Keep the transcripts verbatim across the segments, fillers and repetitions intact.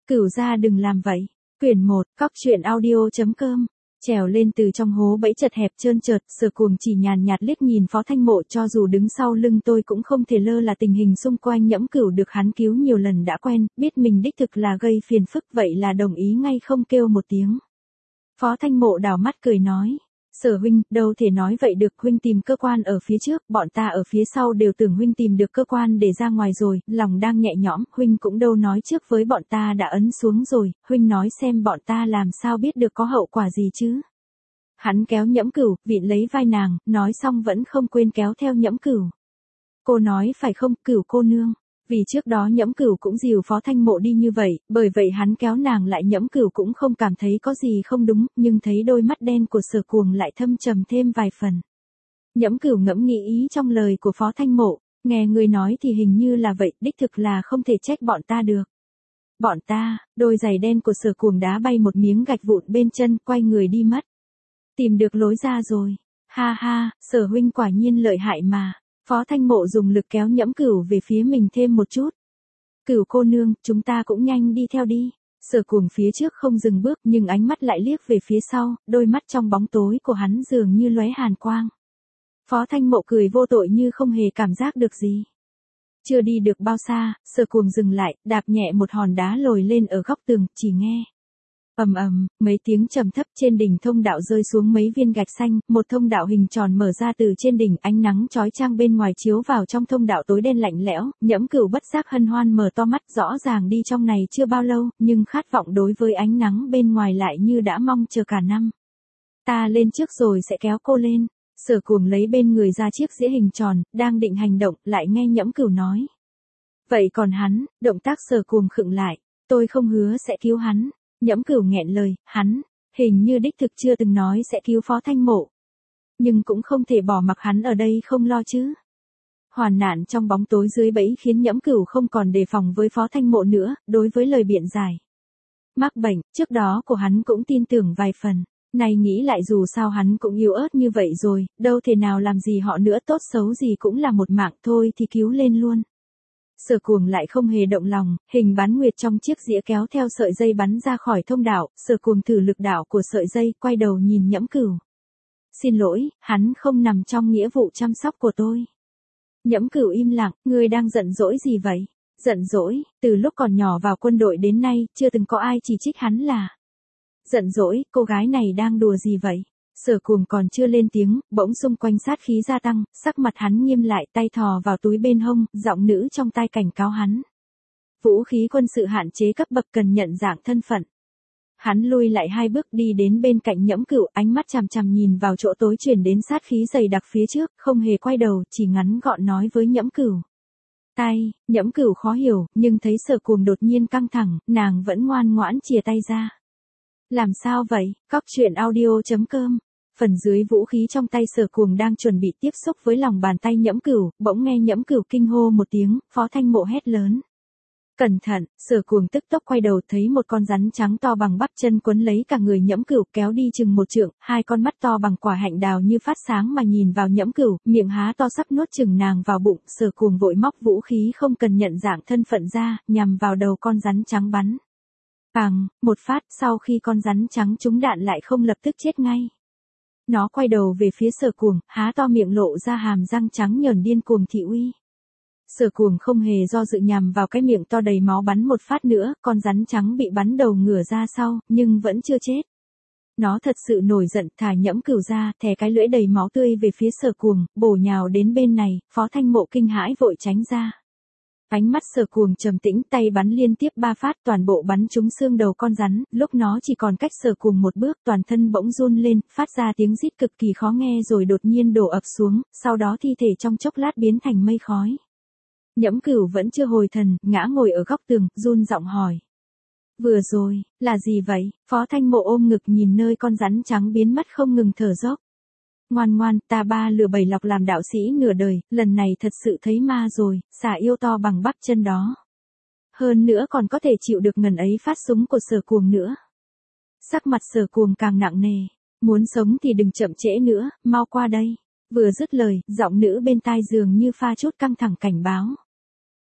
Cửu gia đừng làm vậy. Quyển một, cóc truyện audio.com. Trèo lên từ trong hố bẫy chật hẹp trơn trượt, Sở Cuồng chỉ nhàn nhạt liếc nhìn Phó Thanh Mộ, cho dù đứng sau lưng tôi cũng không thể lơ là tình hình xung quanh. Nhẫm Cửu được hắn cứu nhiều lần đã quen, biết mình đích thực là gây phiền phức, vậy là đồng ý ngay không kêu một tiếng. Phó Thanh Mộ đảo mắt cười nói, Sở huynh, đâu thể nói vậy được, huynh tìm cơ quan ở phía trước, bọn ta ở phía sau đều tưởng huynh tìm được cơ quan để ra ngoài rồi, lòng đang nhẹ nhõm, huynh cũng đâu nói trước với bọn ta đã ấn xuống rồi, huynh nói xem bọn ta làm sao biết được có hậu quả gì chứ. Hắn kéo Nhẫm Cửu, vịn lấy vai nàng, nói xong vẫn không quên kéo theo Nhẫm Cửu. Cô nói phải không, Cửu cô nương? Vì trước đó Nhẫm Cửu cũng dìu Phó Thanh Mộ đi như vậy, bởi vậy hắn kéo nàng lại, Nhẫm Cửu cũng không cảm thấy có gì không đúng, nhưng thấy đôi mắt đen của Sở Cuồng lại thâm trầm thêm vài phần. Nhẫm Cửu ngẫm nghĩ ý trong lời của Phó Thanh Mộ, nghe người nói thì hình như là vậy, đích thực là không thể trách bọn ta được. Bọn ta, đôi giày đen của Sở Cuồng đá bay một miếng gạch vụn bên chân, quay người đi mất. Tìm được lối ra rồi. Ha ha, Sở huynh quả nhiên lợi hại mà. Phó Thanh Mộ dùng lực kéo Nhẫm Cửu về phía mình thêm một chút. Cửu cô nương, chúng ta cũng nhanh đi theo đi. Sở Cuồng phía trước không dừng bước, nhưng ánh mắt lại liếc về phía sau, đôi mắt trong bóng tối của hắn dường như lóe hàn quang. Phó Thanh Mộ cười vô tội như không hề cảm giác được gì. Chưa đi được bao xa, Sở Cuồng dừng lại, đạp nhẹ một hòn đá lồi lên ở góc tường, chỉ nghe ầm ầm, mấy tiếng trầm thấp, trên đỉnh thông đạo rơi xuống mấy viên gạch xanh, một thông đạo hình tròn mở ra từ trên đỉnh, ánh nắng chói chang bên ngoài chiếu vào trong thông đạo tối đen lạnh lẽo. Nhẫm Cửu bất giác hân hoan mở to mắt, rõ ràng đi trong này chưa bao lâu, nhưng khát vọng đối với ánh nắng bên ngoài lại như đã mong chờ cả năm. Ta lên trước rồi sẽ kéo cô lên. Sở Cuồng lấy bên người ra chiếc dĩa hình tròn, đang định hành động, lại nghe Nhẫm Cửu nói. Vậy còn hắn? Động tác Sở Cuồng khựng lại. Tôi không hứa sẽ cứu hắn. Nhẫm Cửu nghẹn lời, hắn, hình như đích thực chưa từng nói sẽ cứu Phó Thanh Mộ. Nhưng cũng không thể bỏ mặc hắn ở đây không lo chứ. Hoàn nạn trong bóng tối dưới bẫy khiến Nhẫm Cửu không còn đề phòng với Phó Thanh Mộ nữa, đối với lời biện giải. Mắc bệnh, trước đó của hắn cũng tin tưởng vài phần. Này nghĩ lại dù sao hắn cũng yếu ớt như vậy rồi, đâu thể nào làm gì họ nữa, tốt xấu gì cũng là một mạng thôi thì cứu lên luôn. Sở Cuồng lại không hề động lòng, hình bán nguyệt trong chiếc dĩa kéo theo sợi dây bắn ra khỏi thông đạo, Sở Cuồng thử lực đạo của sợi dây, quay đầu nhìn Nhẫm Cửu. Xin lỗi, hắn không nằm trong nghĩa vụ chăm sóc của tôi. Nhẫm Cửu im lặng, ngươi đang giận dỗi gì vậy? Giận dỗi, từ lúc còn nhỏ vào quân đội đến nay, chưa từng có ai chỉ trích hắn là. Giận dỗi, cô gái này đang đùa gì vậy? Sở Cuồng còn chưa lên tiếng, bỗng xung quanh sát khí gia tăng, sắc mặt hắn nghiêm lại, tay thò vào túi bên hông, giọng nữ trong tai cảnh cáo hắn. Vũ khí quân sự hạn chế cấp bậc, cần nhận dạng thân phận. Hắn lui lại hai bước đi đến bên cạnh Nhẫm Cửu, ánh mắt chằm chằm nhìn vào chỗ tối truyền đến sát khí dày đặc phía trước, không hề quay đầu, chỉ ngắn gọn nói với Nhẫm Cửu. Tay, Nhẫm Cửu khó hiểu, nhưng thấy Sở Cuồng đột nhiên căng thẳng, nàng vẫn ngoan ngoãn chìa tay ra. Làm sao vậy? Cóc truyện audio.com. Phần dưới vũ khí trong tay Sở Cuồng đang chuẩn bị tiếp xúc với lòng bàn tay Nhẫm Cửu, bỗng nghe Nhẫm Cửu kinh hô một tiếng, Phó Thanh Mộ hét lớn. Cẩn thận, Sở Cuồng tức tốc quay đầu, thấy một con rắn trắng to bằng bắp chân quấn lấy cả người Nhẫm Cửu, kéo đi chừng một trượng, hai con mắt to bằng quả hạnh đào như phát sáng mà nhìn vào Nhẫm Cửu, miệng há to sắp nuốt chừng nàng vào bụng. Sở Cuồng vội móc vũ khí không cần nhận dạng thân phận ra, nhằm vào đầu con rắn trắng bắn. Bàng, một phát, sau khi con rắn trắng trúng đạn lại không lập tức chết ngay. Nó quay đầu về phía Sở Cuồng, há to miệng lộ ra hàm răng trắng nhờn điên cuồng thị uy. Sở Cuồng không hề do dự nhằm vào cái miệng to đầy máu bắn một phát nữa, con rắn trắng bị bắn đầu ngửa ra sau, nhưng vẫn chưa chết. Nó thật sự nổi giận, thả Nhẫm Cửu ra, thè cái lưỡi đầy máu tươi về phía Sở Cuồng, bổ nhào đến bên này. Phó Thanh Mộ kinh hãi vội tránh ra. Ánh mắt Sở Cuồng trầm tĩnh, tay bắn liên tiếp ba phát, toàn bộ bắn trúng xương đầu con rắn, lúc nó chỉ còn cách Sở Cuồng một bước, toàn thân bỗng run lên, phát ra tiếng rít cực kỳ khó nghe rồi đột nhiên đổ ập xuống, sau đó thi thể trong chốc lát biến thành mây khói. Nhẫm Cửu vẫn chưa hồi thần, ngã ngồi ở góc tường, run giọng hỏi. Vừa rồi, là gì vậy? Phó Thanh Mộ ôm ngực nhìn nơi con rắn trắng biến mất không ngừng thở dốc. Ngoan ngoan, ta ba lừa bảy lọc làm đạo sĩ nửa đời, lần này thật sự thấy ma rồi, xà yêu to bằng bắp chân đó. Hơn nữa còn có thể chịu được ngần ấy phát súng của Sở Cuồng nữa. Sắc mặt Sở Cuồng càng nặng nề, muốn sống thì đừng chậm trễ nữa, mau qua đây. Vừa dứt lời, giọng nữ bên tai dường như pha chút căng thẳng cảnh báo.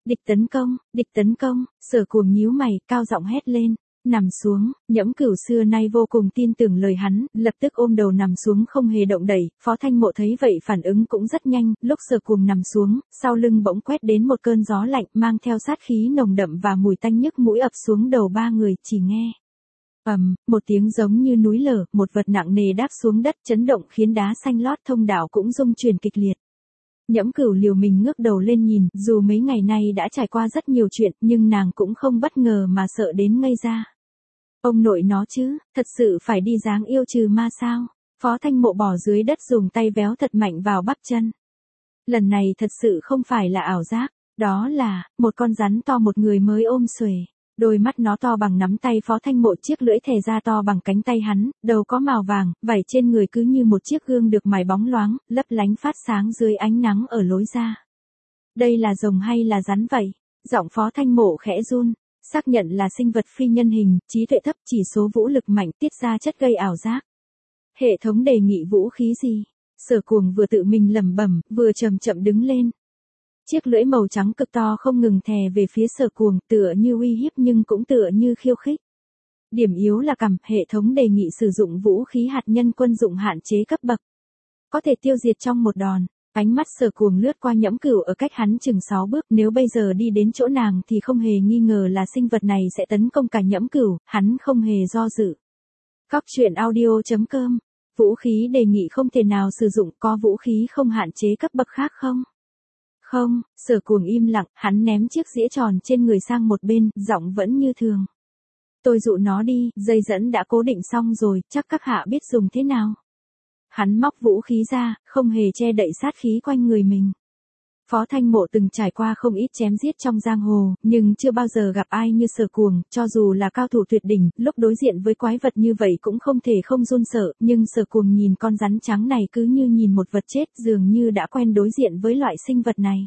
Địch tấn công, địch tấn công, Sở Cuồng nhíu mày, cao giọng hét lên. Nằm xuống, Nhẫm Cửu xưa nay vô cùng tin tưởng lời hắn, lập tức ôm đầu nằm xuống không hề động đậy. Phó Thanh Mộ thấy vậy phản ứng cũng rất nhanh, lúc Sở Cuồng nằm xuống, sau lưng bỗng quét đến một cơn gió lạnh mang theo sát khí nồng đậm và mùi tanh nhức mũi ập xuống đầu ba người, chỉ nghe. Ầm, một tiếng giống như núi lở, một vật nặng nề đáp xuống đất, chấn động khiến đá xanh lót thông đạo cũng rung chuyển kịch liệt. Nhẫm Cửu liều mình ngước đầu lên nhìn, dù mấy ngày nay đã trải qua rất nhiều chuyện, nhưng nàng cũng không bất ngờ mà sợ đến ngây ra. Ông nội nó chứ, thật sự phải đi giáng yêu trừ ma sao? Phó Thanh Mộ bò dưới đất dùng tay véo thật mạnh vào bắp chân. Lần này thật sự không phải là ảo giác, đó là, một con rắn to một người mới ôm xuề. Đôi mắt nó to bằng nắm tay Phó Thanh Mộ, chiếc lưỡi thè ra to bằng cánh tay hắn, đầu có màu vàng, vảy trên người cứ như một chiếc gương được mài bóng loáng, lấp lánh phát sáng dưới ánh nắng ở lối ra. Đây là rồng hay là rắn vậy? Giọng Phó Thanh Mộ khẽ run, xác nhận là sinh vật phi nhân hình, trí tuệ thấp, chỉ số vũ lực mạnh, tiết ra chất gây ảo giác. Hệ thống đề nghị vũ khí gì? Sở Cuồng vừa tự mình lẩm bẩm, vừa chậm chậm đứng lên. Chiếc lưỡi màu trắng cực to không ngừng thè về phía Sở Cuồng, tựa như uy hiếp nhưng cũng tựa như khiêu khích. Điểm yếu là cằm, hệ thống đề nghị sử dụng vũ khí hạt nhân quân dụng hạn chế cấp bậc. Có thể tiêu diệt trong một đòn. Ánh mắt Sở Cuồng lướt qua Nhẫm Cửu ở cách hắn chừng sáu bước, nếu bây giờ đi đến chỗ nàng thì không hề nghi ngờ là sinh vật này sẽ tấn công cả Nhẫm Cửu, hắn không hề do dự. Cóc truyện audio chấm com. Vũ khí đề nghị không thể nào sử dụng, có vũ khí không hạn chế cấp bậc khác không? Không, Sở Cuồng im lặng, hắn ném chiếc dĩa tròn trên người sang một bên, giọng vẫn như thường. Tôi dụ nó đi, dây dẫn đã cố định xong rồi, chắc các hạ biết dùng thế nào. Hắn móc vũ khí ra, không hề che đậy sát khí quanh người mình. Phó Thanh Mộ từng trải qua không ít chém giết trong giang hồ, nhưng chưa bao giờ gặp ai như Sở Cuồng, cho dù là cao thủ tuyệt đỉnh, lúc đối diện với quái vật như vậy cũng không thể không run sợ, nhưng Sở Cuồng nhìn con rắn trắng này cứ như nhìn một vật chết, dường như đã quen đối diện với loại sinh vật này.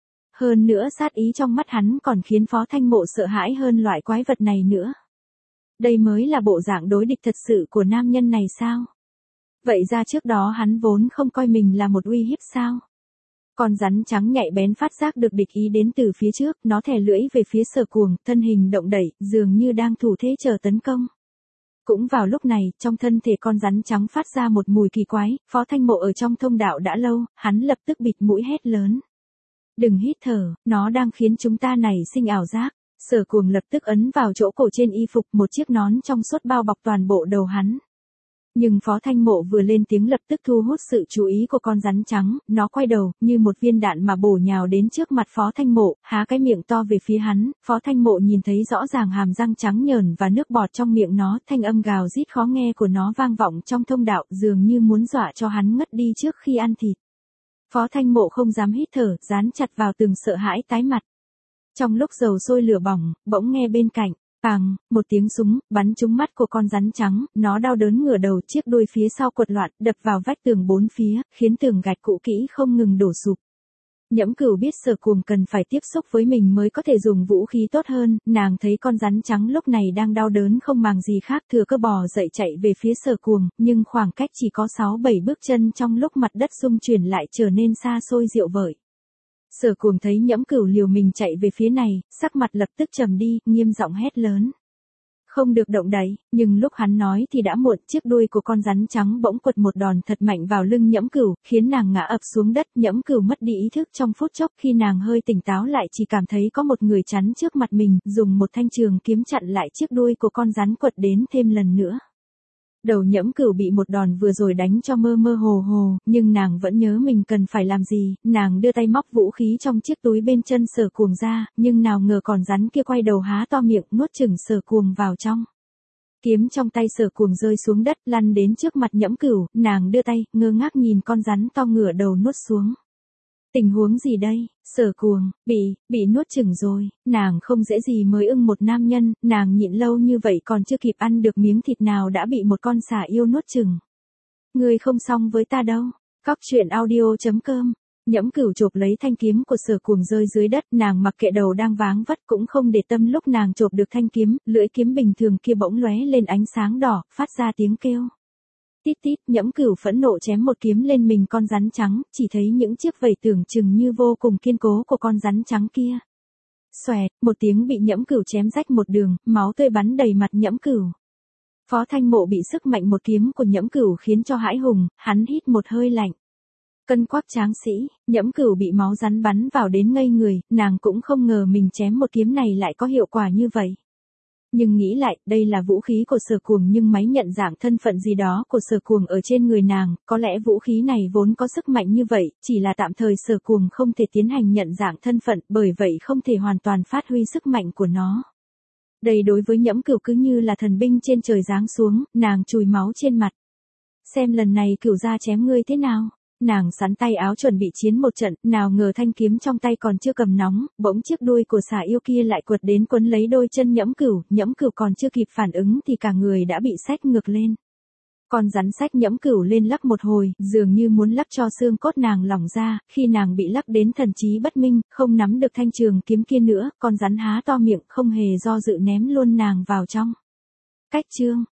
Hơn nữa sát ý trong mắt hắn còn khiến Phó Thanh Mộ sợ hãi hơn loại quái vật này nữa. Đây mới là bộ dạng đối địch thật sự của nam nhân này sao? Vậy ra trước đó hắn vốn không coi mình là một uy hiếp sao? Con rắn trắng nhạy bén phát giác được địch ý đến từ phía trước, nó thè lưỡi về phía Sở Cuồng, thân hình động đẩy, dường như đang thủ thế chờ tấn công. Cũng vào lúc này, trong thân thể con rắn trắng phát ra một mùi kỳ quái, Phó Thanh Mộ ở trong thông đạo đã lâu, hắn lập tức bịt mũi hét lớn. Đừng hít thở, nó đang khiến chúng ta nảy sinh ảo giác. Sở Cuồng lập tức ấn vào chỗ cổ trên y phục, một chiếc nón trong suốt bao bọc toàn bộ đầu hắn. Nhưng Phó Thanh Mộ vừa lên tiếng lập tức thu hút sự chú ý của con rắn trắng, nó quay đầu, như một viên đạn mà bổ nhào đến trước mặt Phó Thanh Mộ, há cái miệng to về phía hắn, Phó Thanh Mộ nhìn thấy rõ ràng hàm răng trắng nhờn và nước bọt trong miệng nó, thanh âm gào rít khó nghe của nó vang vọng trong thông đạo, dường như muốn dọa cho hắn ngất đi trước khi ăn thịt. Phó Thanh Mộ không dám hít thở, dán chặt vào tường sợ hãi tái mặt. Trong lúc dầu sôi lửa bỏng, bỗng nghe bên cạnh, bàng, một tiếng súng, bắn trúng mắt của con rắn trắng, nó đau đớn ngửa đầu, chiếc đuôi phía sau quật loạn, đập vào vách tường bốn phía, khiến tường gạch cũ kỹ không ngừng đổ sụp. Nhẫm Cửu biết Sở Cuồng cần phải tiếp xúc với mình mới có thể dùng vũ khí tốt hơn, nàng thấy con rắn trắng lúc này đang đau đớn không màng gì khác, thừa cơ bò dậy chạy về phía Sở Cuồng, nhưng khoảng cách chỉ có sáu bảy bước chân trong lúc mặt đất rung chuyển lại trở nên xa xôi diệu vợi. Sở Cuồng thấy Nhẫm Cửu liều mình chạy về phía này, sắc mặt lập tức trầm đi, nghiêm giọng hét lớn. Không được động đậy, nhưng lúc hắn nói thì đã muộn, chiếc đuôi của con rắn trắng bỗng quật một đòn thật mạnh vào lưng Nhẫm Cửu, khiến nàng ngã ập xuống đất, Nhẫm Cửu mất đi ý thức trong phút chốc, khi nàng hơi tỉnh táo lại chỉ cảm thấy có một người chắn trước mặt mình, dùng một thanh trường kiếm chặn lại chiếc đuôi của con rắn quật đến thêm lần nữa. Đầu Nhẫm Cửu bị một đòn vừa rồi đánh cho mơ mơ hồ hồ, nhưng nàng vẫn nhớ mình cần phải làm gì, nàng đưa tay móc vũ khí trong chiếc túi bên chân Sở Cuồng ra, nhưng nào ngờ con rắn kia quay đầu há to miệng nuốt chửng Sở Cuồng vào trong. Kiếm trong tay Sở Cuồng rơi xuống đất, lăn đến trước mặt Nhẫm Cửu, nàng đưa tay, ngơ ngác nhìn con rắn to ngửa đầu nuốt xuống. Tình huống gì đây? Sở Cuồng, bị, bị nuốt chửng rồi, nàng không dễ gì mới ưng một nam nhân, nàng nhịn lâu như vậy còn chưa kịp ăn được miếng thịt nào đã bị một con xà yêu nuốt chửng. Ngươi không xong với ta đâu. Cóc truyện audio chấm com. Nhẫm Cửu chộp lấy thanh kiếm của Sở Cuồng rơi dưới đất, nàng mặc kệ đầu đang váng vất cũng không để tâm, lúc nàng chộp được thanh kiếm, lưỡi kiếm bình thường kia bỗng lóe lên ánh sáng đỏ, phát ra tiếng kêu. Tít tít, Nhẫm Cửu phẫn nộ chém một kiếm lên mình con rắn trắng, chỉ thấy những chiếc vảy tưởng chừng như vô cùng kiên cố của con rắn trắng kia. Xoẹt, một tiếng bị Nhẫm Cửu chém rách một đường, máu tươi bắn đầy mặt Nhẫm Cửu. Phó Thanh Mộ bị sức mạnh một kiếm của Nhẫm Cửu khiến cho hãi hùng, hắn hít một hơi lạnh. Cân quắc tráng sĩ, Nhẫm Cửu bị máu rắn bắn vào đến ngây người, nàng cũng không ngờ mình chém một kiếm này lại có hiệu quả như vậy. Nhưng nghĩ lại, đây là vũ khí của Sở Cuồng nhưng máy nhận dạng thân phận gì đó của Sở Cuồng ở trên người nàng, có lẽ vũ khí này vốn có sức mạnh như vậy, chỉ là tạm thời Sở Cuồng không thể tiến hành nhận dạng thân phận, bởi vậy không thể hoàn toàn phát huy sức mạnh của nó. Đây đối với Nhẫm Cửu cứ như là thần binh trên trời giáng xuống, nàng chùi máu trên mặt. Xem lần này Cửu gia chém ngươi thế nào? Nàng sắn tay áo chuẩn bị chiến một trận, nào ngờ thanh kiếm trong tay còn chưa cầm nóng, bỗng chiếc đuôi của xà yêu kia lại quật đến quấn lấy đôi chân Nhẫm Cửu, Nhẫm Cửu còn chưa kịp phản ứng thì cả người đã bị xách ngược lên. Con rắn xách Nhẫm Cửu lên lắc một hồi, dường như muốn lắc cho xương cốt nàng lỏng ra, khi nàng bị lắc đến thần trí bất minh, không nắm được thanh trường kiếm kia nữa, con rắn há to miệng không hề do dự ném luôn nàng vào trong. Cách chương